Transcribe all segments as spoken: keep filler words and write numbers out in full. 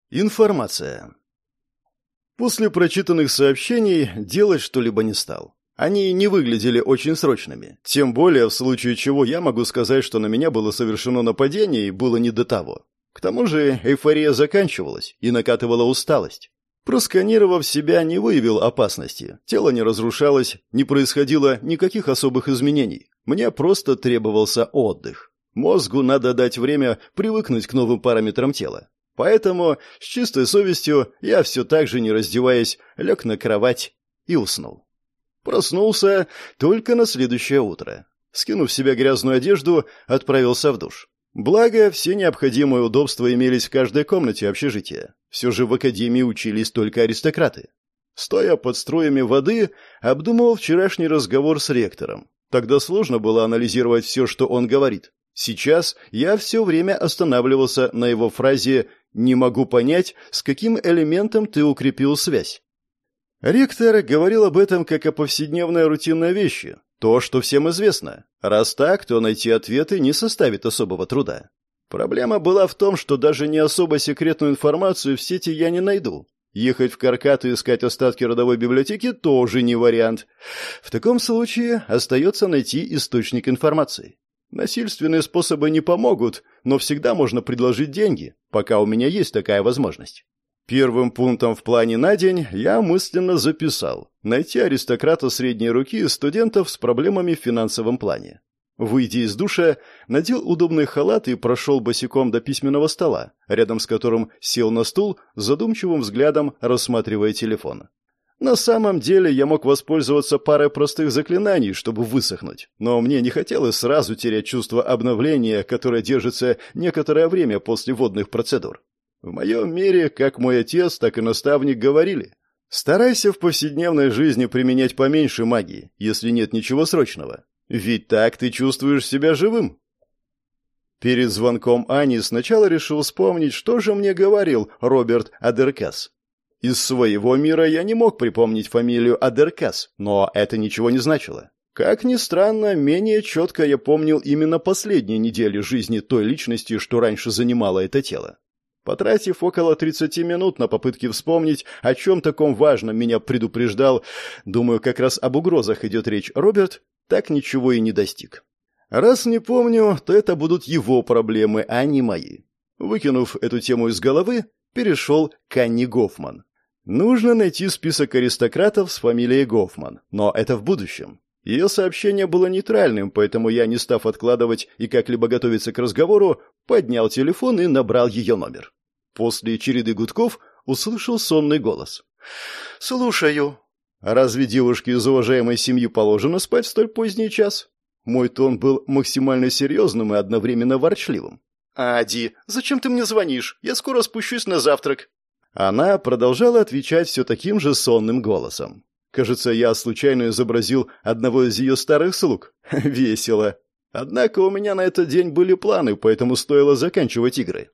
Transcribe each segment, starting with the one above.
Информация. После прочитанных сообщений делать что-либо не стал. Они не выглядели очень срочными. Тем более, в случае чего я могу сказать, что на меня было совершено нападение и было не до того. К тому же эйфория заканчивалась и накатывала усталость. Просканировав себя, не выявил опасности. Тело не разрушалось, не происходило никаких особых изменений. Мне просто требовался отдых. Мозгу надо дать время привыкнуть к новым параметрам тела. Поэтому с чистой совестью я все так же, не раздеваясь, лег на кровать и уснул. Проснулся только на следующее утро. Скинув с себя грязную одежду, отправился в душ. Благо, все необходимые удобства имелись в каждой комнате общежития. Все же в академии учились только аристократы. Стоя под струями воды, обдумывал вчерашний разговор с ректором. Тогда сложно было анализировать все, что он говорит. Сейчас я все время останавливался на его фразе «не могу понять, с каким элементом ты укрепил связь». Ректор говорил об этом как о повседневной рутинной вещи, то, что всем известно. Раз так, то найти ответы не составит особого труда. Проблема была в том, что даже не особо секретную информацию в сети я не найду. Ехать в Каркат и искать остатки родовой библиотеки тоже не вариант. В таком случае остается найти источник информации. Насильственные способы не помогут, но всегда можно предложить деньги, пока у меня есть такая возможность. Первым пунктом в плане на день я мысленно записал найти аристократа средней руки и студентов с проблемами в финансовом плане. Выйдя из душа, надел удобный халат и прошел босиком до письменного стола, рядом с которым сел на стул, задумчивым взглядом рассматривая телефон. На самом деле я мог воспользоваться парой простых заклинаний, чтобы высохнуть, но мне не хотелось сразу терять чувство обновления, которое держится некоторое время после водных процедур. В моем мире, как мой отец, так и наставник говорили, старайся в повседневной жизни применять поменьше магии, если нет ничего срочного, ведь так ты чувствуешь себя живым. Перед звонком Ани сначала решил вспомнить, что же мне говорил Роберт Адеркас. Из своего мира я не мог припомнить фамилию Адеркас, но это ничего не значило. Как ни странно, менее четко я помнил именно последние недели жизни той личности, что раньше занимала это тело. Потратив около тридцати минут на попытки вспомнить, о чем таком важном меня предупреждал, думаю, как раз об угрозах идет речь, Роберт так ничего и не достиг. Раз не помню, то это будут его проблемы, а не мои. Выкинув эту тему из головы, перешел к Анне Гофман. Нужно найти список аристократов с фамилией Гофман, но это в будущем. Ее сообщение было нейтральным, поэтому я, не став откладывать и как-либо готовиться к разговору, поднял телефон и набрал ее номер. После череды гудков услышал сонный голос. «Слушаю». «Разве девушке из уважаемой семьи положено спать в столь поздний час?» Мой тон был максимально серьезным и одновременно ворчливым. «Ади, зачем ты мне звонишь? Я скоро спущусь на завтрак». Она продолжала отвечать все таким же сонным голосом. Кажется, я случайно изобразил одного из ее старых слуг. Весело. Однако у меня на этот день были планы, поэтому стоило заканчивать игры.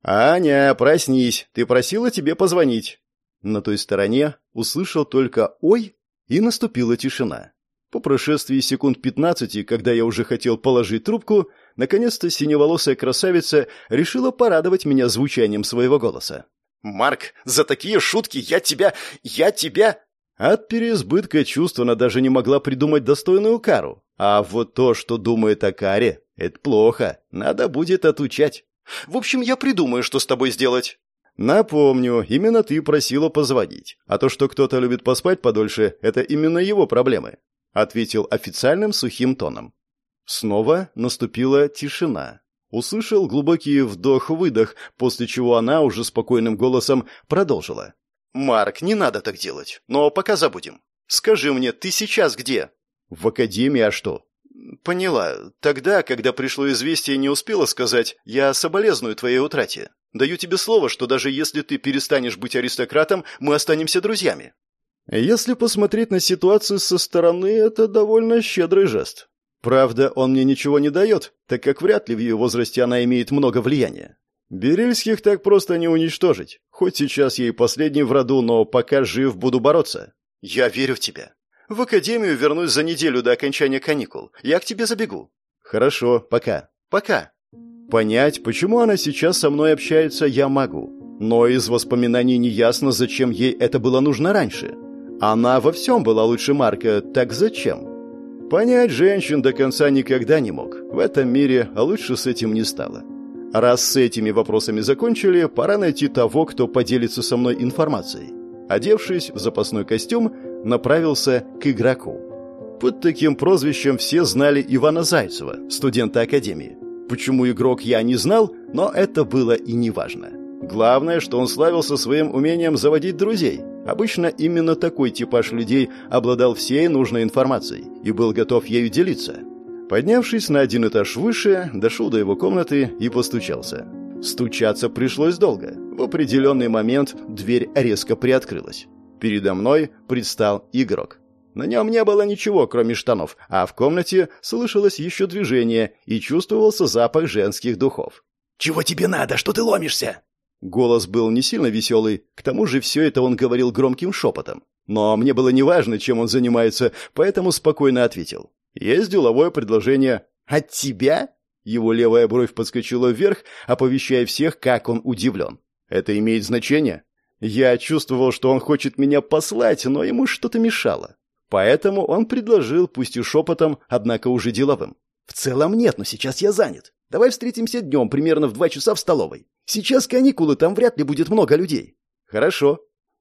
«Аня, проснись, ты просила тебе позвонить». На той стороне услышал только «Ой», и наступила тишина. По прошествии секунд пятнадцати, когда я уже хотел положить трубку, наконец-то синеволосая красавица решила порадовать меня звучанием своего голоса. «Марк, за такие шутки я тебя... я тебя...» От переизбытка чувств она даже не могла придумать достойную кару. А вот то, что думает о каре, это плохо. Надо будет отучать. В общем, я придумаю, что с тобой сделать. Напомню, именно ты просила позвонить. А то, что кто-то любит поспать подольше, это именно его проблемы. Ответил официальным сухим тоном. Снова наступила тишина. Услышал глубокий вдох-выдох, после чего она уже спокойным голосом продолжила. «Марк, не надо так делать, но пока забудем. Скажи мне, ты сейчас где?» «В академии, а что?» «Поняла. Тогда, когда пришло известие, не успела сказать, я соболезную твоей утрате. Даю тебе слово, что даже если ты перестанешь быть аристократом, мы останемся друзьями». Если посмотреть на ситуацию со стороны, это довольно щедрый жест. Правда, он мне ничего не дает, так как вряд ли в ее возрасте она имеет много влияния. Берельских так просто не уничтожить. Хоть сейчас я и последний в роду, но пока жив, буду бороться. Я верю в тебя. В академию вернусь за неделю до окончания каникул. Я к тебе забегу. Хорошо, пока. Пока. Понять, почему она сейчас со мной общается, я могу. Но из воспоминаний неясно, зачем ей это было нужно раньше. Она во всем была лучше Марка, так зачем? Понять женщин до конца никогда не мог. В этом мире, а лучше с этим не стало. Раз с этими вопросами закончили, пора найти того, кто поделится со мной информацией. Одевшись в запасной костюм, направился к игроку. Под таким прозвищем все знали Ивана Зайцева, студента академии. Почему игрок я не знал, но это было и не важно. Главное, что он славился своим умением заводить друзей. Обычно именно такой типаж людей обладал всей нужной информацией и был готов ею делиться. Поднявшись на один этаж выше, дошел до его комнаты и постучался. Стучаться пришлось долго. В определенный момент дверь резко приоткрылась. Передо мной предстал игрок. На нем не было ничего, кроме штанов, а в комнате слышалось еще движение и чувствовался запах женских духов. «Чего тебе надо? Что ты ломишься?» Голос был не сильно веселый, к тому же все это он говорил громким шепотом. Но мне было неважно, чем он занимается, поэтому спокойно ответил. «Есть деловое предложение». «От тебя?» Его левая бровь подскочила вверх, оповещая всех, как он удивлен. «Это имеет значение?» Я чувствовал, что он хочет меня послать, но ему что-то мешало. Поэтому он предложил, пусть и шепотом, однако уже деловым. «В целом нет, но сейчас я занят. Давай встретимся днем, примерно в два часа в столовой. Сейчас каникулы, там вряд ли будет много людей». «Хорошо».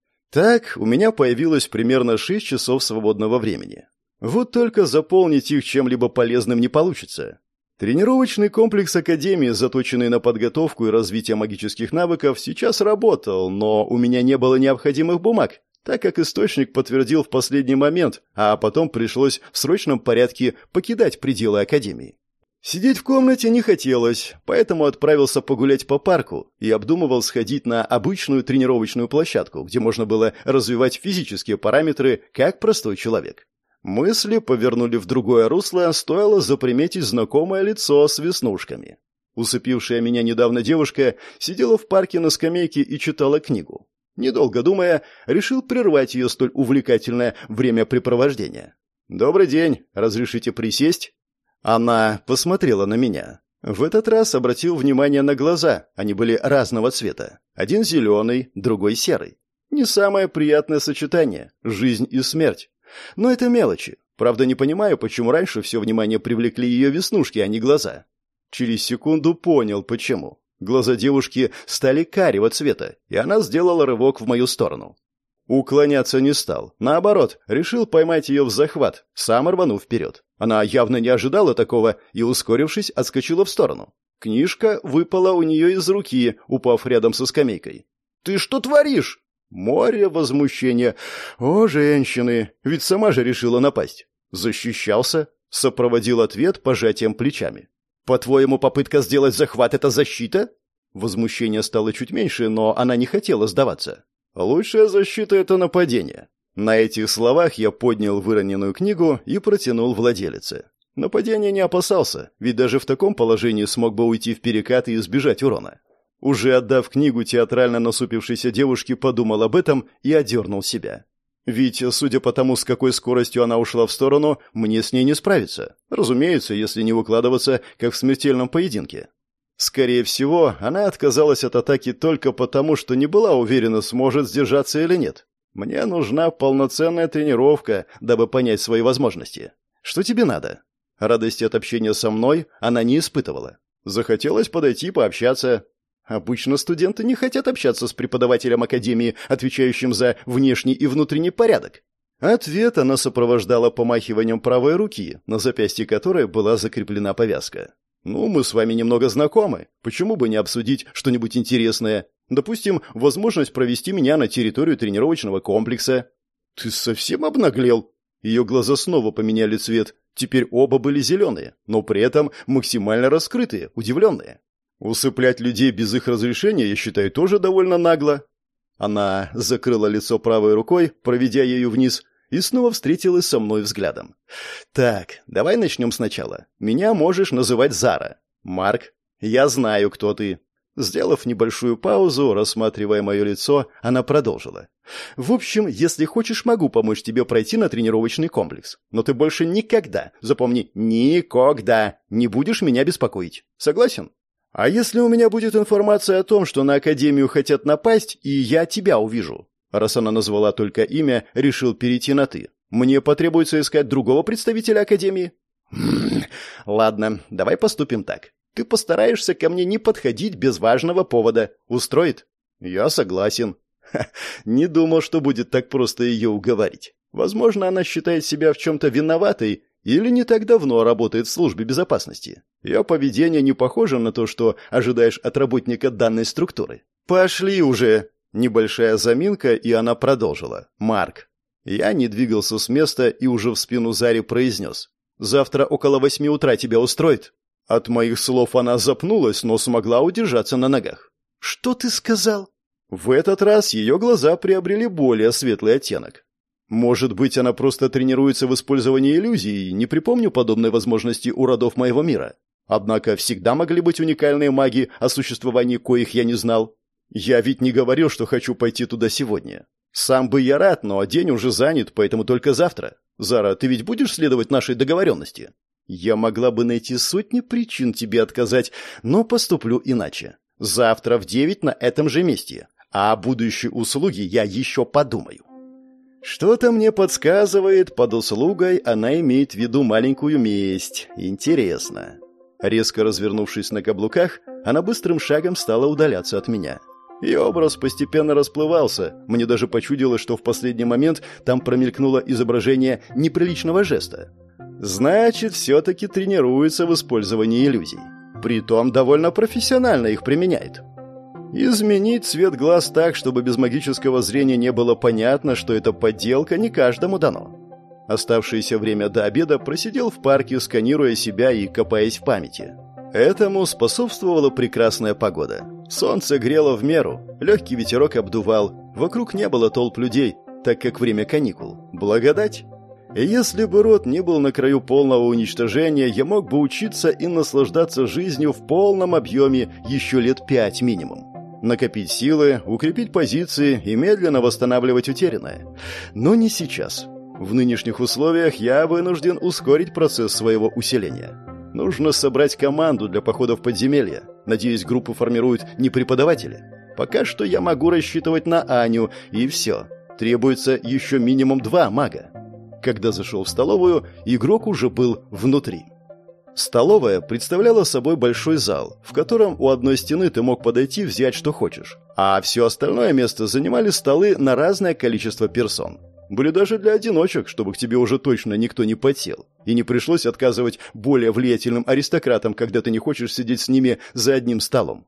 Так, у меня появилось примерно шесть часов свободного времени. Вот только заполнить их чем-либо полезным не получится. Тренировочный комплекс Академии, заточенный на подготовку и развитие магических навыков, сейчас работал, но у меня не было необходимых бумаг, так как источник подтвердил в последний момент, а потом пришлось в срочном порядке покидать пределы Академии. Сидеть в комнате не хотелось, поэтому отправился погулять по парку и обдумывал сходить на обычную тренировочную площадку, где можно было развивать физические параметры, как простой человек. Мысли повернули в другое русло, стоило заприметить знакомое лицо с веснушками. Усыпившая меня недавно девушка сидела в парке на скамейке и читала книгу. Недолго думая, решил прервать ее столь увлекательное времяпрепровождение. «Добрый день, разрешите присесть?» Она посмотрела на меня. В этот раз обратил внимание на глаза, они были разного цвета. Один зеленый, другой серый. Не самое приятное сочетание – жизнь и смерть. Но это мелочи. Правда, не понимаю, почему раньше все внимание привлекли ее веснушки, а не глаза. Через секунду понял, почему. Глаза девушки стали карего цвета, и она сделала рывок в мою сторону. Уклоняться не стал. Наоборот, решил поймать ее в захват, сам рванув вперед. Она явно не ожидала такого и, ускорившись, отскочила в сторону. Книжка выпала у нее из руки, упав рядом со скамейкой. «Ты что творишь?» Море возмущения. «О, женщины! Ведь сама же решила напасть!» «Защищался?» — сопроводил ответ пожатием плечами. «По-твоему, попытка сделать захват — это защита?» Возмущение стало чуть меньше, но она не хотела сдаваться. «Лучшая защита — это нападение». На этих словах я поднял выроненную книгу и протянул владелице. Нападения не опасался, ведь даже в таком положении смог бы уйти в перекат и избежать урона. Уже отдав книгу театрально насупившейся девушке, подумал об этом и одернул себя. Ведь, судя по тому, с какой скоростью она ушла в сторону, мне с ней не справиться. Разумеется, если не выкладываться, как в смертельном поединке. Скорее всего, она отказалась от атаки только потому, что не была уверена, сможет сдержаться или нет. Мне нужна полноценная тренировка, дабы понять свои возможности. Что тебе надо? Радости от общения со мной она не испытывала. Захотелось подойти пообщаться. Обычно студенты не хотят общаться с преподавателем академии, отвечающим за внешний и внутренний порядок. Ответ она сопровождала помахиванием правой руки, на запястье которой была закреплена повязка. «Ну, мы с вами немного знакомы. Почему бы не обсудить что-нибудь интересное? Допустим, возможность провести меня на территорию тренировочного комплекса». «Ты совсем обнаглел?» Ее глаза снова поменяли цвет. Теперь оба были зеленые, но при этом максимально раскрытые, удивленные. Усыплять людей без их разрешения, я считаю, тоже довольно нагло. Она закрыла лицо правой рукой, проведя ею вниз, и снова встретилась со мной взглядом. «Так, давай начнем сначала. Меня можешь называть Зара. Марк, я знаю, кто ты». Сделав небольшую паузу, рассматривая мое лицо, она продолжила. «В общем, если хочешь, могу помочь тебе пройти на тренировочный комплекс. Но ты больше никогда, запомни, никогда не будешь меня беспокоить. Согласен?» А если у меня будет информация о том, что на Академию хотят напасть, и я тебя увижу? Раз она назвала только имя, решил перейти на «ты». Мне потребуется искать другого представителя Академии? Ладно, давай поступим так. Ты постараешься ко мне не подходить без важного повода. Устроит? Я согласен. Ха, не думал, что будет так просто ее уговорить. Возможно, она считает себя в чем-то виноватой или не так давно работает в службе безопасности. Ее поведение не похоже на то, что ожидаешь от работника данной структуры. «Пошли уже!» Небольшая заминка, и она продолжила. «Марк». Я не двигался с места и уже в спину Заре произнес. «Завтра около восьми утра тебя устроит?» От моих слов она запнулась, но смогла удержаться на ногах. «Что ты сказал?» В этот раз ее глаза приобрели более светлый оттенок. Может быть, она просто тренируется в использовании иллюзий, не припомню подобной возможности у родов моего мира. Однако всегда могли быть уникальные маги, о существовании коих я не знал. Я ведь не говорил, что хочу пойти туда сегодня. Сам бы я рад, но день уже занят, поэтому только завтра. Зара, ты ведь будешь следовать нашей договоренности? Я могла бы найти сотни причин тебе отказать, но поступлю иначе. Завтра в девять на этом же месте. А о будущей услуге я еще подумаю. Что-то мне подсказывает, под услугой она имеет в виду маленькую месть. Интересно. Резко развернувшись на каблуках, она быстрым шагом стала удаляться от меня. Ее образ постепенно расплывался. Мне даже почудилось, что в последний момент там промелькнуло изображение неприличного жеста. Значит, все-таки тренируется в использовании иллюзий. Притом довольно профессионально их применяет. Изменить цвет глаз так, чтобы без магического зрения не было понятно, что это подделка, не каждому дано. Оставшееся время до обеда просидел в парке, сканируя себя и копаясь в памяти. Этому способствовала прекрасная погода. Солнце грело в меру, легкий ветерок обдувал, вокруг не было толп людей, так как время каникул. Благодать. Если бы род не был на краю полного уничтожения, я мог бы учиться и наслаждаться жизнью в полном объеме еще лет пять минимум. Накопить силы, укрепить позиции и медленно восстанавливать утерянное. Но не сейчас. В нынешних условиях я вынужден ускорить процесс своего усиления. Нужно собрать команду для похода в подземелья. Надеюсь, группу формируют не преподаватели. Пока что я могу рассчитывать на Аню, и все. Требуется еще минимум два мага. Когда зашел в столовую, игрок уже был внутри. Столовая представляла собой большой зал, в котором у одной стены ты мог подойти и взять, что хочешь. А все остальное место занимали столы на разное количество персон. Были даже для одиночек, чтобы к тебе уже точно никто не подсел. И не пришлось отказывать более влиятельным аристократам, когда ты не хочешь сидеть с ними за одним столом.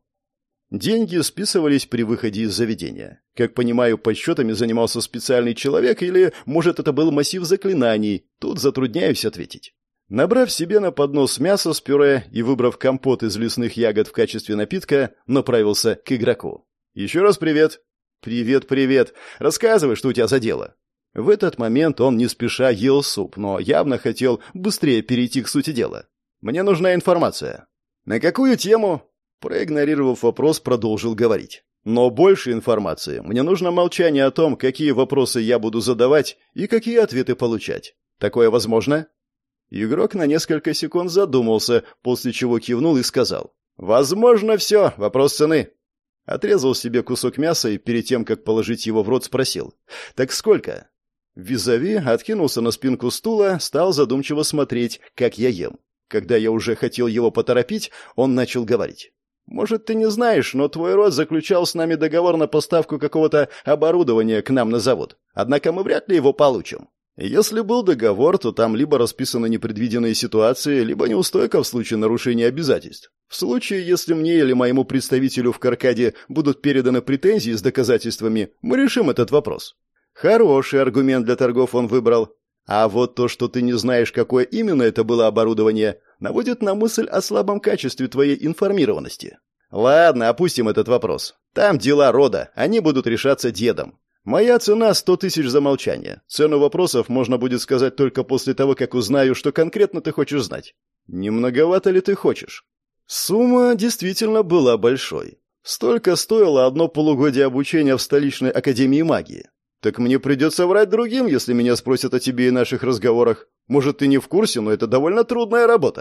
Деньги списывались при выходе из заведения. Как понимаю, подсчетами занимался специальный человек, или, может, это был массив заклинаний. Тут затрудняюсь ответить. Набрав себе на поднос мясо с пюре и выбрав компот из лесных ягод в качестве напитка, направился к игроку. «Еще раз привет». «Привет, привет. Рассказывай, что у тебя за дело». В этот момент он не спеша ел суп, но явно хотел быстрее перейти к сути дела. «Мне нужна информация». «На какую тему?» Проигнорировав вопрос, продолжил говорить. «Но больше информации. Мне нужно молчание о том, какие вопросы я буду задавать и какие ответы получать. Такое возможно?» Игрок на несколько секунд задумался, после чего кивнул и сказал. «Возможно все. Вопрос цены». Отрезал себе кусок мяса и перед тем, как положить его в рот, спросил. «Так сколько?» Визави откинулся на спинку стула, стал задумчиво смотреть, как я ем. Когда я уже хотел его поторопить, он начал говорить. «Может, ты не знаешь, но твой род заключал с нами договор на поставку какого-то оборудования к нам на завод. Однако мы вряд ли его получим. Если был договор, то там либо расписаны непредвиденные ситуации, либо неустойка в случае нарушения обязательств. В случае, если мне или моему представителю в Каркаде будут переданы претензии с доказательствами, мы решим этот вопрос». Хороший аргумент для торгов он выбрал. А вот то, что ты не знаешь, какое именно это было оборудование, наводит на мысль о слабом качестве твоей информированности. Ладно, опустим этот вопрос. Там дела рода, они будут решаться дедом. Моя цена сто тысяч за молчание. Цену вопросов можно будет сказать только после того, как узнаю, что конкретно ты хочешь знать. Не многовато ли ты хочешь? Сумма действительно была большой. Столько стоило одно полугодие обучения в столичной академии магии. Так мне придется врать другим, если меня спросят о тебе и наших разговорах. Может, ты не в курсе, но это довольно трудная работа.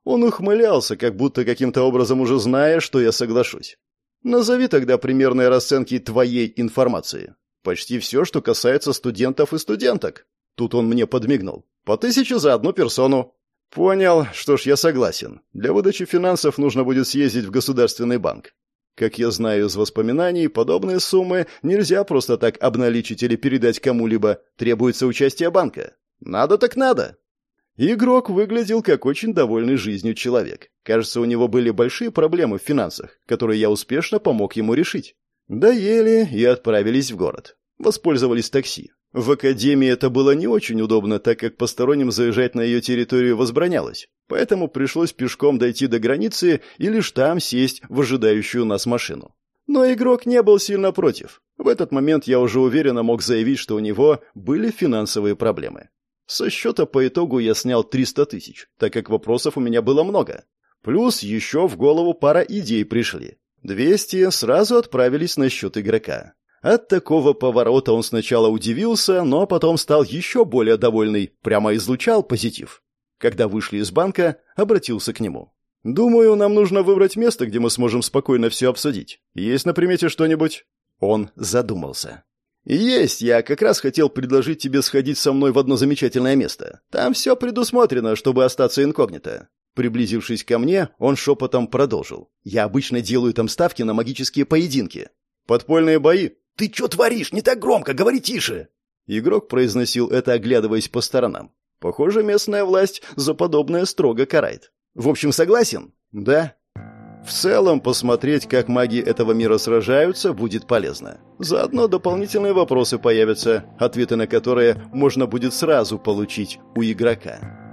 Он ухмылялся, как будто каким-то образом уже зная, что я соглашусь. Назови тогда примерные расценки твоей информации. Почти все, что касается студентов и студенток. Тут он мне подмигнул. По тысяче за одну персону. Понял. Что ж, я согласен. Для выдачи финансов нужно будет съездить в государственный банк. Как я знаю из воспоминаний, подобные суммы нельзя просто так обналичить или передать кому-либо. Требуется участие банка. Надо так надо. Игрок выглядел как очень довольный жизнью человек. Кажется, у него были большие проблемы в финансах, которые я успешно помог ему решить. Доели и отправились в город. Воспользовались такси. В академии это было не очень удобно, так как посторонним заезжать на ее территорию возбранялось. Поэтому пришлось пешком дойти до границы и лишь там сесть в ожидающую нас машину. Но игрок не был сильно против. В этот момент я уже уверенно мог заявить, что у него были финансовые проблемы. Со счета по итогу я снял триста тысяч, так как вопросов у меня было много. Плюс еще в голову пара идей пришли. двести сразу отправились на счет игрока. От такого поворота он сначала удивился, но потом стал еще более довольный, прямо излучал позитив. Когда вышли из банка, обратился к нему. «Думаю, нам нужно выбрать место, где мы сможем спокойно все обсудить. Есть на примете что-нибудь?» Он задумался. «Есть, я как раз хотел предложить тебе сходить со мной в одно замечательное место. Там все предусмотрено, чтобы остаться инкогнито». Приблизившись ко мне, он шепотом продолжил. «Я обычно делаю там ставки на магические поединки». «Подпольные бои?» «Ты что творишь? Не так громко, говори тише!» Игрок произносил это, оглядываясь по сторонам. Похоже, местная власть за подобное строго карает. «В общем, согласен?» «Да». В целом, посмотреть, как маги этого мира сражаются, будет полезно. Заодно дополнительные вопросы появятся, ответы на которые можно будет сразу получить у игрока.